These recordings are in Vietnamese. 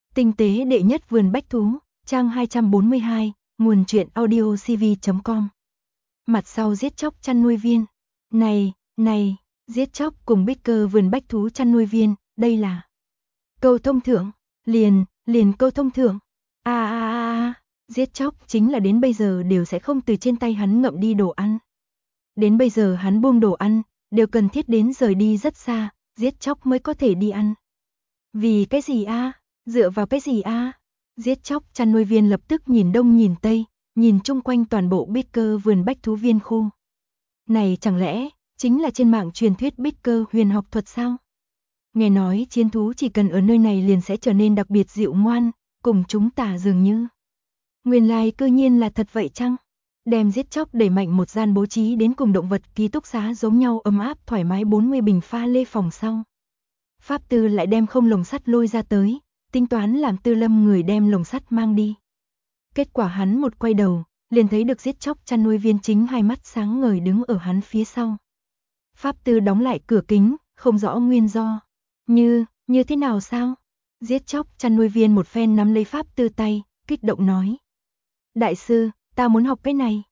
Tinh tế đệ nhất vườn bách thú, trang 242, nguồn truyện audiocv.com. Mặt sau giết chóc chăn nuôi viên. Này, giết chóc cùng Bicker vườn bách thú chăn nuôi viên, đây là câu thông thưởng, liền câu thông thưởng. Giết chóc chính là đến bây giờ đều sẽ không từ trên tay hắn ngậm đi đồ ăn. Đến bây giờ hắn buông đồ ăn, đều cần thiết đến rời đi rất xa, giết chóc mới có thể đi ăn. Vì cái gì a? Dựa vào cái gì a? Giết chóc chăn nuôi viên lập tức nhìn đông nhìn tây, nhìn chung quanh toàn bộ Bicker vườn bách thú viên khu. Này chẳng lẽ chính là trên mạng truyền thuyết Bicker huyền học thuật sao? Nghe nói chiến thú chỉ cần ở nơi này liền sẽ trở nên đặc biệt dịu ngoan, cùng chúng ta dường như. Nguyên lai cư nhiên là thật vậy chăng? Đem giết chóc đẩy mạnh một gian bố trí đến cùng động vật ký túc xá giống nhau ấm áp thoải mái 40 bình pha lê phòng sau. Pháp Tư lại đem không lồng sắt lôi ra tới, tính toán làm Tư Lâm người đem lồng sắt mang đi. Kết quả hắn một quay đầu, liền thấy được giết chóc chăn nuôi viên chính hai mắt sáng ngời đứng ở hắn phía sau. Pháp Tư đóng lại cửa kính, không rõ nguyên do. Như thế nào sao? Giết chóc chăn nuôi viên một phen nắm lấy Pháp Tư tay, kích động nói. Đại sư, ta muốn học cái này.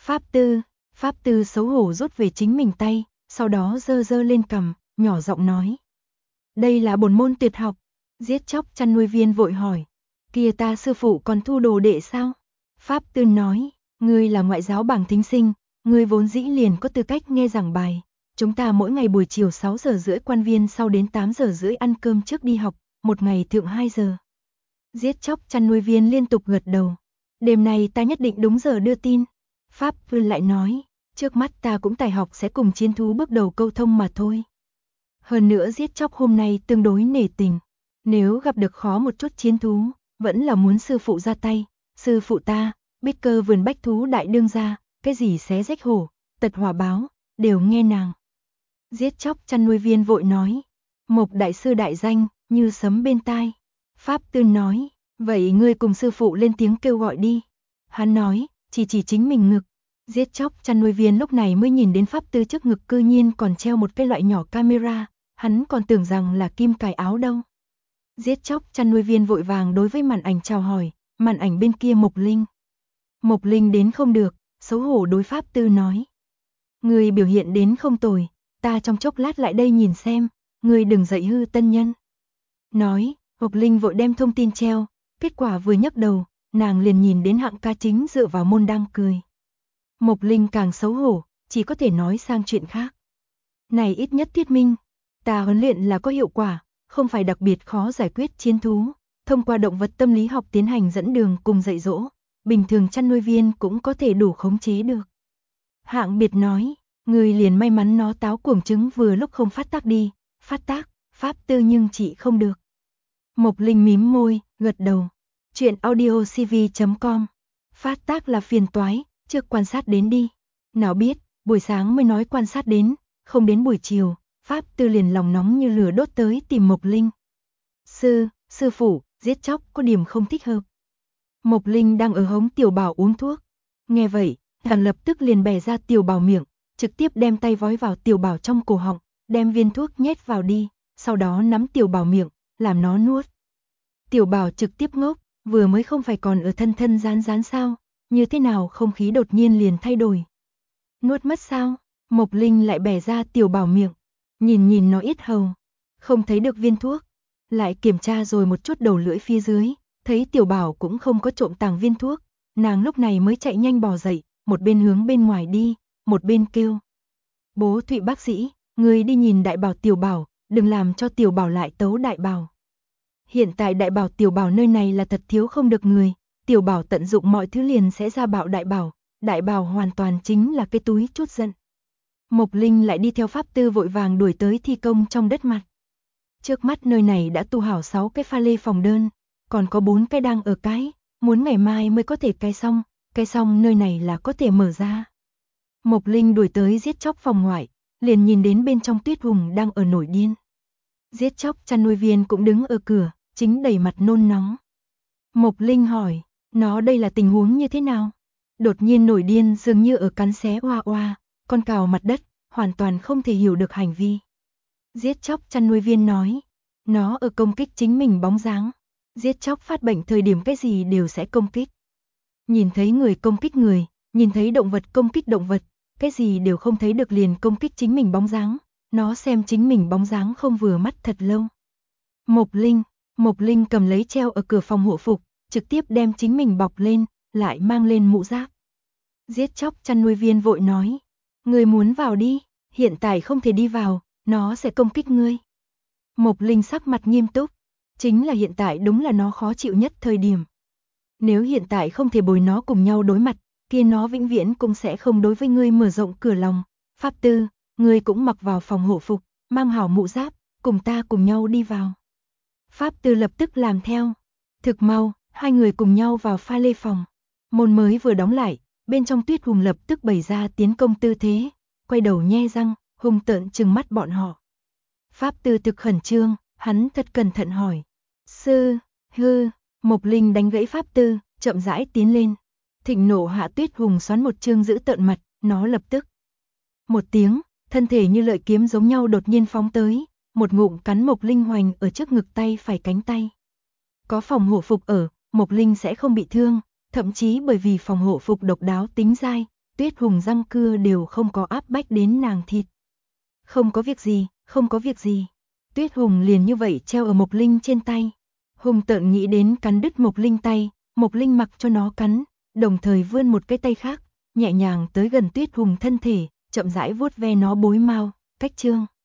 Pháp Tư xấu hổ rút về chính mình tay, sau đó giơ lên cằm, nhỏ giọng nói. Đây là bổn môn tuyệt học. Giết chóc chăn nuôi viên vội hỏi. Kia ta sư phụ còn thu đồ đệ sao? Pháp Tư nói, ngươi là ngoại giáo bảng thính sinh, ngươi vốn dĩ liền có tư cách nghe giảng bài. Chúng ta mỗi ngày buổi chiều 6 giờ rưỡi quan viên sau đến 8 giờ rưỡi ăn cơm trước đi học, một ngày thượng 2 giờ. Giết chóc chăn nuôi viên liên tục gật đầu. Đêm nay ta nhất định đúng giờ đưa tin. Pháp Tư lại nói, trước mắt ta cũng tài học sẽ cùng chiến thú bước đầu câu thông mà thôi. Hơn nữa giết chóc hôm nay tương đối nể tình. Nếu gặp được khó một chút chiến thú, vẫn là muốn sư phụ ra tay. Sư phụ ta, Bicker vườn bách thú đại đương gia, cái gì xé rách hổ, tật hỏa báo, đều nghe nàng. Giết chóc chăn nuôi viên vội nói, Mộc đại sư đại danh, như sấm bên tai. Pháp Tư nói, vậy ngươi cùng sư phụ lên tiếng kêu gọi đi. Hắn nói, chỉ chính mình ngực. Giết chóc chăn nuôi viên lúc này mới nhìn đến Pháp Tư trước ngực cư nhiên còn treo một cái loại nhỏ camera, hắn còn tưởng rằng là kim cài áo đâu. Giết chóc chăn nuôi viên vội vàng đối với màn ảnh chào hỏi, màn ảnh bên kia Mộc Linh. Mộc Linh đến không được, xấu hổ đối Pháp Tư nói. Người biểu hiện đến không tồi, ta trong chốc lát lại đây nhìn xem, người đừng dạy hư tân nhân. Nói, Mộc Linh vội đem thông tin treo, kết quả vừa nhấc đầu, nàng liền nhìn đến Hạng Ca chính dựa vào môn đang cười. Mộc Linh càng xấu hổ, chỉ có thể nói sang chuyện khác. Này ít nhất thuyết minh, ta huấn luyện là có hiệu quả, không phải đặc biệt khó giải quyết chiến thú, thông qua động vật tâm lý học tiến hành dẫn đường cùng dạy dỗ, bình thường chăn nuôi viên cũng có thể đủ khống chế được. Hạng Biệt nói, người liền may mắn nó táo cuồng trứng vừa lúc không phát tác đi, phát tác, Pháp Tư nhưng chị không được. Mộc Linh mím môi, gật đầu. Chuyện audiocv.com. Phát tác là phiền toái, trước quan sát đến đi. Nào biết, buổi sáng mới nói quan sát đến, không đến buổi chiều, Pháp Tư liền lòng nóng như lửa đốt tới tìm Mộc Linh. Sư phụ, giết chóc có điểm không thích hợp. Mộc Linh đang ở hống Tiểu Bảo uống thuốc. Nghe vậy, hắn lập tức liền bẻ ra Tiểu Bảo miệng, trực tiếp đem tay vói vào Tiểu Bảo trong cổ họng, đem viên thuốc nhét vào đi, sau đó nắm Tiểu Bảo miệng, làm nó nuốt. Tiểu Bảo trực tiếp ngốc, vừa mới không phải còn ở thân rán sao, như thế nào không khí đột nhiên liền thay đổi. Nuốt mất sao? Mộc Linh lại bẻ ra Tiểu Bảo miệng, nhìn nó yết hầu, không thấy được viên thuốc, lại kiểm tra rồi một chút đầu lưỡi phía dưới, thấy Tiểu Bảo cũng không có trộm tàng viên thuốc, nàng lúc này mới chạy nhanh bò dậy, một bên hướng bên ngoài đi, một bên kêu. Bố Thụy bác sĩ, người đi nhìn Đại Bảo Tiểu Bảo, đừng làm cho Tiểu Bảo lại tấu Đại Bảo. Hiện tại Đại Bảo Tiểu Bảo nơi này là thật thiếu không được người, Tiểu Bảo tận dụng mọi thứ liền sẽ ra bạo Đại Bảo hoàn toàn chính là cái túi chút giận. Mộc Linh lại đi theo Pháp Tư vội vàng đuổi tới thi công trong đất mặt. Trước mắt nơi này đã tu hảo 6 cái pha lê phòng đơn, còn có 4 cái đang ở cái, muốn ngày mai mới có thể cái xong nơi này là có thể mở ra. Mộc Linh đuổi tới giết chóc phòng ngoại, liền nhìn đến bên trong Tuyết Hùng đang ở nổi điên. Giết chóc chăn nuôi viên cũng đứng ở cửa, chính đầy mặt nôn nóng. Mộc Linh hỏi, nó đây là tình huống như thế nào? Đột nhiên nổi điên dường như ở cắn xé oa oa, con cào mặt đất, hoàn toàn không thể hiểu được hành vi. Giết chóc chăn nuôi viên nói, nó ở công kích chính mình bóng dáng. Giết chóc phát bệnh thời điểm cái gì đều sẽ công kích. Nhìn thấy người công kích người, nhìn thấy động vật công kích động vật, cái gì đều không thấy được liền công kích chính mình bóng dáng, nó xem chính mình bóng dáng không vừa mắt thật lâu. Mộc Linh cầm lấy treo ở cửa phòng hộ phục, trực tiếp đem chính mình bọc lên, lại mang lên mũ giáp. Giết chóc chăn nuôi viên vội nói, người muốn vào đi, hiện tại không thể đi vào, nó sẽ công kích ngươi. Mộc Linh sắc mặt nghiêm túc, chính là hiện tại đúng là nó khó chịu nhất thời điểm. Nếu hiện tại không thể bồi nó cùng nhau đối mặt, kia nó vĩnh viễn cũng sẽ không đối với ngươi mở rộng cửa lòng. Pháp Tư, ngươi cũng mặc vào phòng hộ phục, mang hảo mũ giáp, cùng ta cùng nhau đi vào. Pháp Tư lập tức làm theo. Thực mau, hai người cùng nhau vào pha lê phòng. Môn mới vừa đóng lại, bên trong Tuyết Hùng lập tức bày ra tiến công tư thế, quay đầu nhe răng, hung tợn trừng mắt bọn họ. Pháp Tư thực khẩn trương, hắn thật cẩn thận hỏi. Mộc Linh đánh gãy Pháp Tư, chậm rãi tiến lên. Thịnh nộ hạ Tuyết Hùng xoắn một chương giữ tợn mặt, nó lập tức. Một tiếng, thân thể như lợi kiếm giống nhau đột nhiên phóng tới, một ngụm cắn Mộc Linh hoành ở trước ngực tay phải cánh tay. Có phòng hộ phục ở, Mộc Linh sẽ không bị thương, thậm chí bởi vì phòng hộ phục độc đáo tính dai, Tuyết Hùng răng cưa đều không có áp bách đến nàng thịt. Không có việc gì. Tuyết Hùng liền như vậy treo ở Mộc Linh trên tay. Hùng tợn nghĩ đến cắn đứt Mộc Linh tay, Mộc Linh mặc cho nó cắn, đồng thời vươn một cái tay khác, nhẹ nhàng tới gần Tuyết Hùng thân thể, chậm rãi vuốt ve nó bối mao, cách trương.